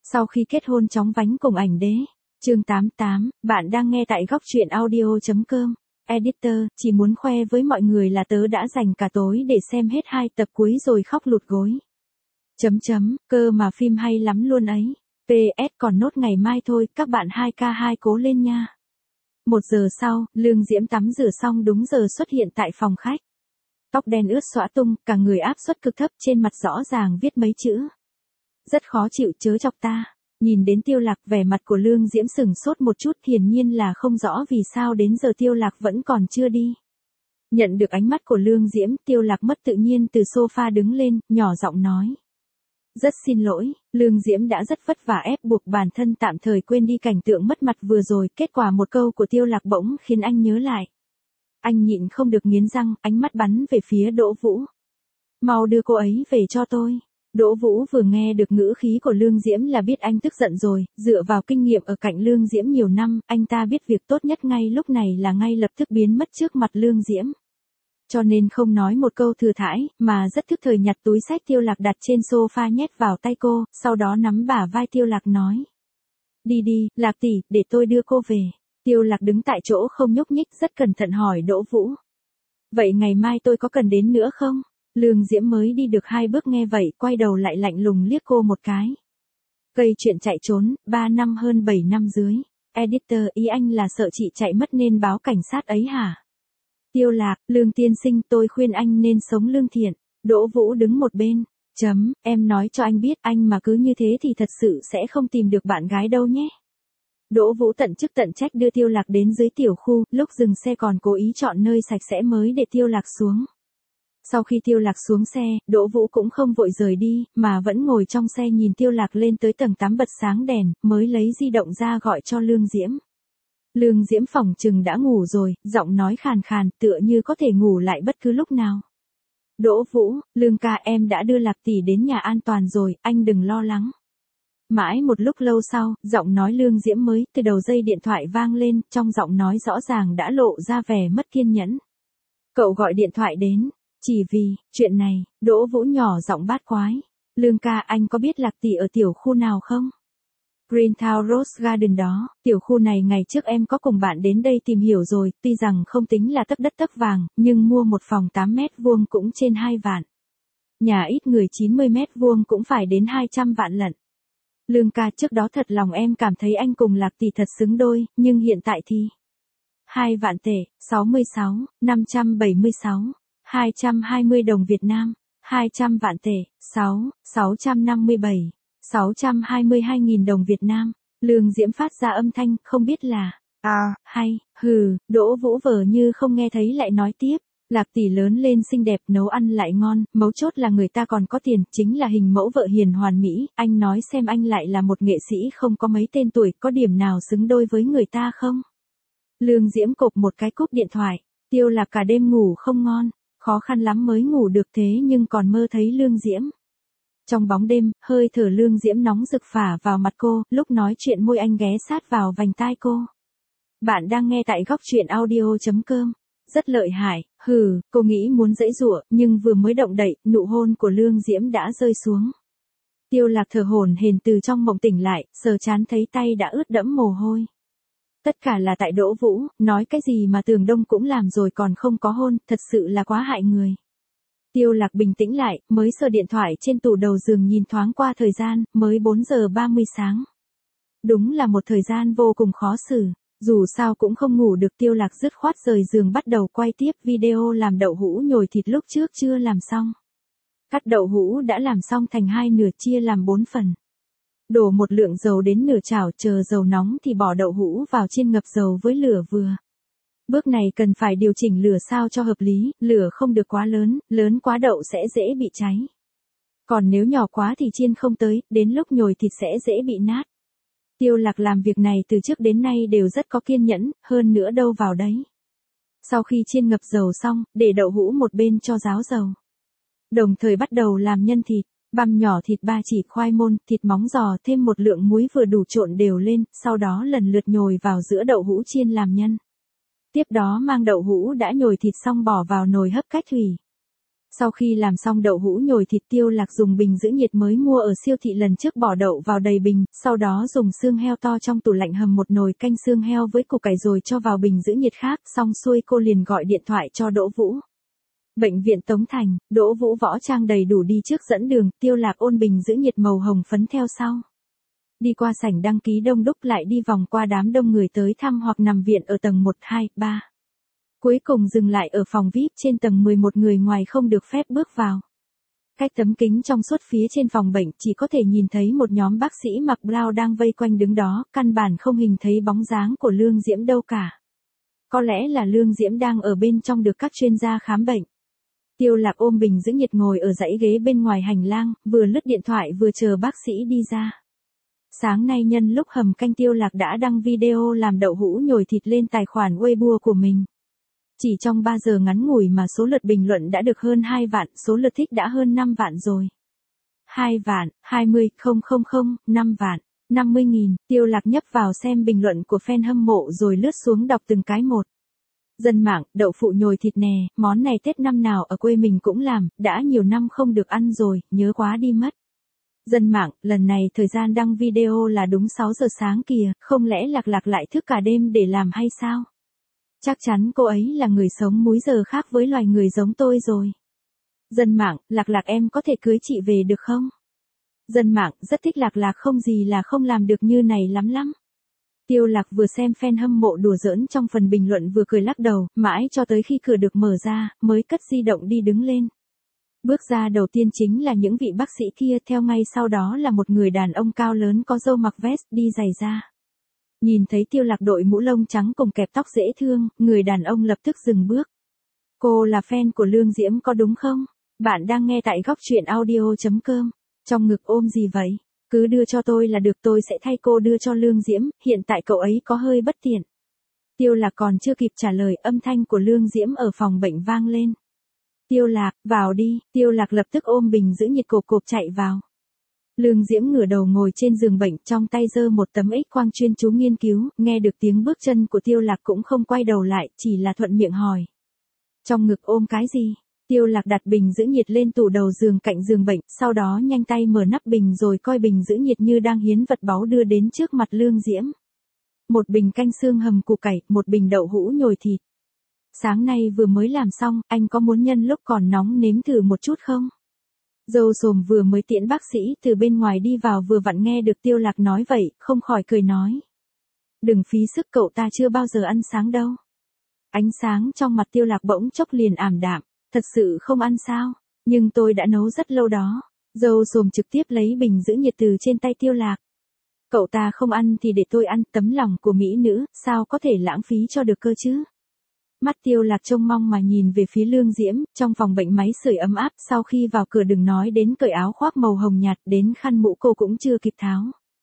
Sau khi kết hôn chóng vánh cùng ảnh đế. Chương 88, bạn đang nghe tại góc truyện audio.com. Editor, chỉ muốn khoe với mọi người là tớ đã dành cả tối để xem hết 2 tập cuối rồi khóc lụt gối. Cơ mà phim hay lắm luôn ấy. PS còn nốt ngày mai thôi, các bạn 2K2 cố lên nha. 1 giờ sau, Lương Diễm tắm rửa xong đúng giờ xuất hiện tại phòng khách. Tóc đen ướt xõa tung, cả người áp suất cực thấp, trên mặt rõ ràng viết mấy chữ. Rất khó chịu, chớ chọc ta. Nhìn đến Tiêu Lạc, vẻ mặt của Lương Diễm sửng sốt một chút, hiển nhiên là không rõ vì sao đến giờ Tiêu Lạc vẫn còn chưa đi. Nhận được ánh mắt của Lương Diễm, Tiêu Lạc mất tự nhiên từ sofa đứng lên, nhỏ giọng nói. Rất xin lỗi, Lương Diễm đã rất vất vả ép buộc bản thân tạm thời quên đi cảnh tượng mất mặt vừa rồi, kết quả một câu của Tiêu Lạc bỗng khiến anh nhớ lại. Anh nhịn không được nghiến răng, ánh mắt bắn về phía Đỗ Vũ. Mau đưa cô ấy về cho tôi. Đỗ Vũ vừa nghe được ngữ khí của Lương Diễm là biết anh tức giận rồi, dựa vào kinh nghiệm ở cạnh Lương Diễm nhiều năm, anh ta biết việc tốt nhất ngay lúc này là ngay lập tức biến mất trước mặt Lương Diễm. Cho nên không nói một câu thừa thãi, mà rất thức thời nhặt túi xách Tiêu Lạc đặt trên sofa nhét vào tay cô, sau đó nắm bả vai Tiêu Lạc nói. Đi đi, Lạc tỷ, để tôi đưa cô về. Tiêu Lạc đứng tại chỗ không nhúc nhích, rất cẩn thận hỏi Đỗ Vũ. Vậy ngày mai tôi có cần đến nữa không? Lương Diễm mới đi được 2 bước nghe vậy, quay đầu lại lạnh lùng liếc cô một cái. Gây chuyện chạy trốn, 3 năm hơn 7 năm dưới. Editor, ý anh là sợ chị chạy mất nên báo cảnh sát ấy hả? Tiêu Lạc, Lương tiên sinh, tôi khuyên anh nên sống lương thiện. Đỗ Vũ đứng một bên. Em nói cho anh biết, anh mà cứ như thế thì thật sự sẽ không tìm được bạn gái đâu nhé. Đỗ Vũ tận chức tận trách đưa Tiêu Lạc đến dưới tiểu khu, lúc dừng xe còn cố ý chọn nơi sạch sẽ mới để Tiêu Lạc xuống. Sau khi Tiêu Lạc xuống xe, Đỗ Vũ cũng không vội rời đi, mà vẫn ngồi trong xe nhìn Tiêu Lạc lên tới tầng 8 bật sáng đèn, mới lấy di động ra gọi cho Lương Diễm. Lương Diễm phỏng chừng đã ngủ rồi, giọng nói khàn khàn, tựa như có thể ngủ lại bất cứ lúc nào. Đỗ Vũ, Lương ca, em đã đưa Lạc tỷ đến nhà an toàn rồi, anh đừng lo lắng. Mãi một lúc lâu sau, giọng nói Lương Diễm mới từ đầu dây điện thoại vang lên, trong giọng nói rõ ràng đã lộ ra vẻ mất kiên nhẫn. Cậu gọi điện thoại đến, chỉ vì, chuyện này, Đỗ Vũ nhỏ giọng bát quái. Lương ca, anh có biết Lạc tỷ ở tiểu khu nào không? Greentown Rose Garden đó, tiểu khu này ngày trước em có cùng bạn đến đây tìm hiểu rồi, tuy rằng không tính là tấc đất tấc vàng, nhưng mua một phòng 8 mét vuông cũng trên 2 vạn. Nhà ít người 90 mét vuông cũng phải đến 200 vạn lận. Lương ca, trước đó thật lòng em cảm thấy anh cùng Lạc tỷ thật xứng đôi, nhưng hiện tại thì 2 vạn tệ, 66, 576, 220 đồng Việt Nam, 200 vạn tệ, 657, 622.000 đồng Việt Nam. Lương Diễm phát ra âm thanh, không biết là, hay, Đỗ Vũ vờ như không nghe thấy lại nói tiếp. Lạc tỷ lớn lên xinh đẹp, nấu ăn lại ngon, mấu chốt là người ta còn có tiền, chính là hình mẫu vợ hiền hoàn mỹ, anh nói xem anh lại là một nghệ sĩ không có mấy tên tuổi, có điểm nào xứng đôi với người ta không? Lương Diễm cộp một cái cúp điện thoại, Tiêu Lạc cả đêm ngủ không ngon, khó khăn lắm mới ngủ được thế nhưng còn mơ thấy Lương Diễm. Trong bóng đêm, hơi thở Lương Diễm nóng rực phả vào mặt cô, lúc nói chuyện môi anh ghé sát vào vành tai cô. Bạn đang nghe tại góc truyện audio.com. Rất lợi hại, cô nghĩ muốn giãy giụa, nhưng vừa mới động đậy, nụ hôn của Lương Diễm đã rơi xuống. Tiêu Lạc thở hổn hển từ trong mộng tỉnh lại, sờ trán thấy tay đã ướt đẫm mồ hôi. Tất cả là tại Đỗ Vũ, nói cái gì mà Tường Đông cũng làm rồi còn không có hôn, thật sự là quá hại người. Tiêu Lạc bình tĩnh lại, mới sờ điện thoại trên tủ đầu giường nhìn thoáng qua thời gian, mới 4 giờ 30 sáng. Đúng là một thời gian vô cùng khó xử. Dù sao cũng không ngủ được, Tiêu Lạc dứt khoát rời giường bắt đầu quay tiếp video làm đậu hũ nhồi thịt lúc trước chưa làm xong. Cắt đậu hũ đã làm xong thành 2 nửa chia làm 4 phần. Đổ một lượng dầu đến nửa chảo, chờ dầu nóng thì bỏ đậu hũ vào chiên ngập dầu với lửa vừa. Bước này cần phải điều chỉnh lửa sao cho hợp lý, lửa không được quá lớn, lớn quá đậu sẽ dễ bị cháy. Còn nếu nhỏ quá thì chiên không tới, đến lúc nhồi thịt sẽ dễ bị nát. Tiêu Lạc làm việc này từ trước đến nay đều rất có kiên nhẫn, hơn nữa đâu vào đấy. Sau khi chiên ngập dầu xong, để đậu hũ một bên cho ráo dầu. Đồng thời bắt đầu làm nhân thịt, băm nhỏ thịt ba chỉ, khoai môn, thịt móng giò, thêm một lượng muối vừa đủ trộn đều lên, sau đó lần lượt nhồi vào giữa đậu hũ chiên làm nhân. Tiếp đó mang đậu hũ đã nhồi thịt xong bỏ vào nồi hấp cách thủy. Sau khi làm xong đậu hũ nhồi thịt, Tiêu Lạc dùng bình giữ nhiệt mới mua ở siêu thị lần trước bỏ đậu vào đầy bình, sau đó dùng xương heo to trong tủ lạnh hầm một nồi canh xương heo với củ cải rồi cho vào bình giữ nhiệt khác, xong xuôi cô liền gọi điện thoại cho Đỗ Vũ. Bệnh viện Tống Thành, Đỗ Vũ võ trang đầy đủ đi trước dẫn đường, Tiêu Lạc ôn bình giữ nhiệt màu hồng phấn theo sau. Đi qua sảnh đăng ký đông đúc, lại đi vòng qua đám đông người tới thăm hoặc nằm viện ở tầng 1, 2, 3. Cuối cùng dừng lại ở phòng VIP trên tầng 11, người ngoài không được phép bước vào. Cách tấm kính trong suốt phía trên phòng bệnh chỉ có thể nhìn thấy một nhóm bác sĩ mặc blau đang vây quanh đứng đó, căn bản không hình thấy bóng dáng của Lương Diễm đâu cả. Có lẽ là Lương Diễm đang ở bên trong được các chuyên gia khám bệnh. Tiêu Lạc ôm bình giữ nhiệt ngồi ở dãy ghế bên ngoài hành lang, vừa lướt điện thoại vừa chờ bác sĩ đi ra. Sáng nay nhân lúc hầm canh, Tiêu Lạc đã đăng video làm đậu hũ nhồi thịt lên tài khoản Weibo của mình. Chỉ trong 3 giờ ngắn ngủi mà số lượt bình luận đã được hơn 2 vạn, số lượt thích đã hơn 5 vạn rồi. 2 vạn, 20, 000, 5 vạn, 50.000, Tiêu Lạc nhấp vào xem bình luận của fan hâm mộ rồi lướt xuống đọc từng cái một. Dân mạng, đậu phụ nhồi thịt nè, món này Tết năm nào ở quê mình cũng làm, đã nhiều năm không được ăn rồi, nhớ quá đi mất. Dân mạng, lần này thời gian đăng video là đúng 6 giờ sáng kìa, không lẽ Lạc Lạc lại thức cả đêm để làm hay sao? Chắc chắn cô ấy là người sống múi giờ khác với loài người giống tôi rồi. Dân mạng, Lạc Lạc em có thể cưới chị về được không? Dân mạng, rất thích Lạc Lạc, không gì là không làm được như này lắm lắm. Tiêu Lạc vừa xem fan hâm mộ đùa giỡn trong phần bình luận vừa cười lắc đầu, mãi cho tới khi cửa được mở ra, mới cất di động đi đứng lên. Bước ra đầu tiên chính là những vị bác sĩ kia, theo ngay sau đó là một người đàn ông cao lớn có râu mặc vest đi giày da. Nhìn thấy Tiêu Lạc đội mũ lông trắng cùng kẹp tóc dễ thương, người đàn ông lập tức dừng bước. Cô là fan của Lương Diễm có đúng không? Bạn đang nghe tại góc truyện audio.com. Trong ngực ôm gì vậy? Cứ đưa cho tôi là được, tôi sẽ thay cô đưa cho Lương Diễm, hiện tại cậu ấy có hơi bất tiện. Tiêu Lạc còn chưa kịp trả lời, âm thanh của Lương Diễm ở phòng bệnh vang lên. Tiêu Lạc, vào đi, Tiêu Lạc lập tức ôm bình giữ nhiệt cộp cộp chạy vào. Lương Diễm ngửa đầu ngồi trên giường bệnh, trong tay giơ một tấm X-quang chuyên chú nghiên cứu, nghe được tiếng bước chân của Tiêu Lạc cũng không quay đầu lại, chỉ là thuận miệng hỏi. Trong ngực ôm cái gì? Tiêu Lạc đặt bình giữ nhiệt lên tủ đầu giường cạnh giường bệnh, sau đó nhanh tay mở nắp bình rồi coi bình giữ nhiệt như đang hiến vật báu đưa đến trước mặt Lương Diễm. Một bình canh xương hầm củ cải, một bình đậu hũ nhồi thịt. Sáng nay vừa mới làm xong, anh có muốn nhân lúc còn nóng nếm thử một chút không? Dâu xồm vừa mới tiễn bác sĩ từ bên ngoài đi vào vừa vặn nghe được Tiêu Lạc nói vậy, không khỏi cười nói. Đừng phí sức, cậu ta chưa bao giờ ăn sáng đâu. Ánh sáng trong mặt Tiêu Lạc bỗng chốc liền ảm đạm, thật sự không ăn sao, nhưng tôi đã nấu rất lâu đó. Dâu xồm trực tiếp lấy bình giữ nhiệt từ trên tay Tiêu Lạc. Cậu ta không ăn thì để tôi ăn, tấm lòng của mỹ nữ, sao có thể lãng phí cho được cơ chứ? Mắt Tiêu Lạc trông mong mà nhìn về phía Lương Diễm, trong phòng bệnh máy sưởi ấm áp, sau khi vào cửa đừng nói đến cởi áo khoác màu hồng nhạt, đến khăn mũ cô cũng chưa kịp tháo.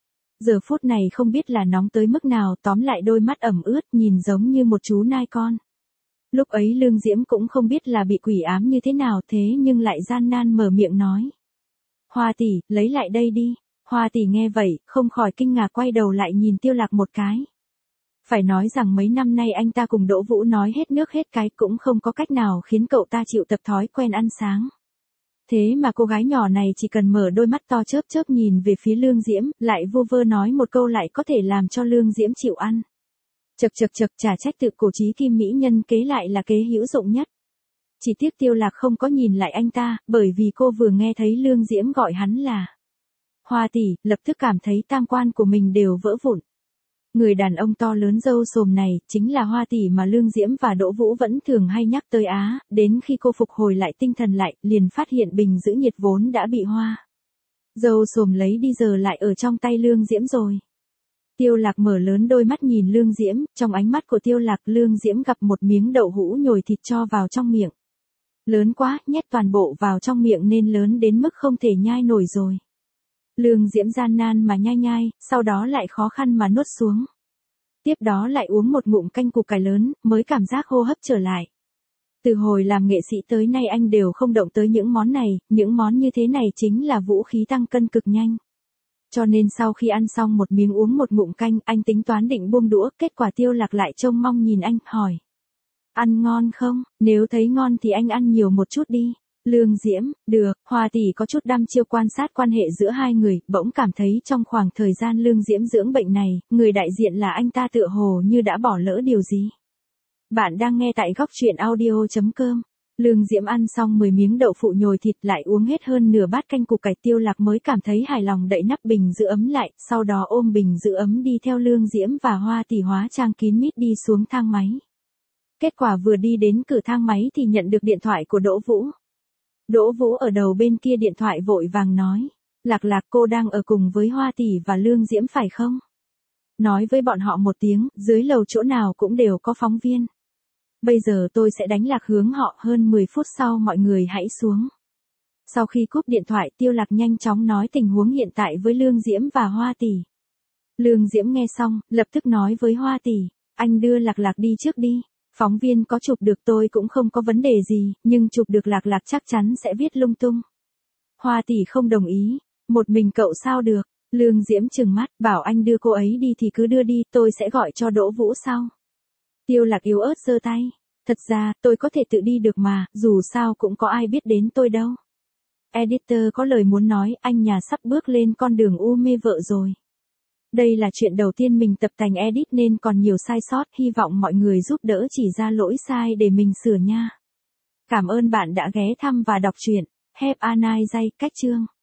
Giờ phút này không biết là nóng tới mức nào, tóm lại đôi mắt ẩm ướt, nhìn giống như một chú nai con. Lúc ấy Lương Diễm cũng không biết là bị quỷ ám như thế nào, thế nhưng lại gian nan mở miệng nói. Hoa tỷ, lấy lại đây đi. Hoa tỷ nghe vậy, không khỏi kinh ngạc quay đầu lại nhìn Tiêu Lạc một cái. Phải nói rằng mấy năm nay anh ta cùng Đỗ Vũ nói hết nước hết cái cũng không có cách nào khiến cậu ta chịu tập thói quen ăn sáng. Thế mà cô gái nhỏ này chỉ cần mở đôi mắt to chớp chớp nhìn về phía Lương Diễm, lại vu vơ nói một câu lại có thể làm cho Lương Diễm chịu ăn. Chậc, chả trách tự cổ chí kim mỹ nhân kế lại là kế hữu dụng nhất. Chỉ tiếc Tiêu Lạc không có nhìn lại anh ta, bởi vì cô vừa nghe thấy Lương Diễm gọi hắn là Hoa tỷ, lập tức cảm thấy tam quan của mình đều vỡ vụn. Người đàn ông to lớn râu xồm này, chính là Hoa tỷ mà Lương Diễm và Đỗ Vũ vẫn thường hay nhắc tới á, đến khi cô phục hồi lại tinh thần lại, liền phát hiện bình giữ nhiệt vốn đã bị Hoa râu xồm lấy đi giờ lại ở trong tay Lương Diễm rồi. Tiêu Lạc mở lớn đôi mắt nhìn Lương Diễm, trong ánh mắt của Tiêu Lạc, Lương Diễm gặp một miếng đậu hũ nhồi thịt cho vào trong miệng. Lớn quá, nhét toàn bộ vào trong miệng nên lớn đến mức không thể nhai nổi rồi. Lương Diễm gian nan mà nhai, sau đó lại khó khăn mà nuốt xuống. Tiếp đó lại uống một ngụm canh củ cải lớn, mới cảm giác hô hấp trở lại. Từ hồi làm nghệ sĩ tới nay anh đều không động tới những món này, những món như thế này chính là vũ khí tăng cân cực nhanh. Cho nên sau khi ăn xong một miếng uống một ngụm canh, anh tính toán định buông đũa, kết quả Tiêu Lạc lại trông mong nhìn anh, hỏi. Ăn ngon không? Nếu thấy ngon thì anh ăn nhiều một chút đi. Lương Diễm, được, Hoa tỷ có chút đăm chiêu quan sát quan hệ giữa hai người, bỗng cảm thấy trong khoảng thời gian Lương Diễm dưỡng bệnh này, người đại diện là anh ta tựa hồ như đã bỏ lỡ điều gì. Bạn đang nghe tại góc truyện audio.com. Lương Diễm ăn xong 10 miếng đậu phụ nhồi thịt lại uống hết hơn nửa bát canh củ cải Tiêu Lạc mới cảm thấy hài lòng đậy nắp bình giữ ấm lại, sau đó ôm bình giữ ấm đi theo Lương Diễm và Hoa tỷ hóa trang kín mít đi xuống thang máy. Kết quả vừa đi đến cửa thang máy thì nhận được điện thoại của Đỗ Vũ. Đỗ Vũ ở đầu bên kia điện thoại vội vàng nói, Lạc Lạc cô đang ở cùng với Hoa tỷ và Lương Diễm phải không? Nói với bọn họ một tiếng, dưới lầu chỗ nào cũng đều có phóng viên. Bây giờ tôi sẽ đánh lạc hướng họ, hơn 10 phút sau mọi người hãy xuống. Sau khi cúp điện thoại Tiêu Lạc nhanh chóng nói tình huống hiện tại với Lương Diễm và Hoa tỷ. Lương Diễm nghe xong, lập tức nói với Hoa tỷ, anh đưa Lạc Lạc đi trước đi. Phóng viên có chụp được tôi cũng không có vấn đề gì, nhưng chụp được Lạc Lạc chắc chắn sẽ viết lung tung. Hoa tỷ không đồng ý, một mình cậu sao được. Lương Diễm trừng mắt, bảo anh đưa cô ấy đi thì cứ đưa đi, tôi sẽ gọi cho Đỗ Vũ sau. Tiêu Lạc yếu ớt giơ tay, thật ra, tôi có thể tự đi được mà, dù sao cũng có ai biết đến tôi đâu. Editor có lời muốn nói, anh nhà sắp bước lên con đường u mê vợ rồi. Đây là chuyện đầu tiên mình tập tành edit nên còn nhiều sai sót, hy vọng mọi người giúp đỡ chỉ ra lỗi sai để mình sửa nha. Cảm ơn bạn đã ghé thăm và đọc truyện. Have a nice day, cách chương.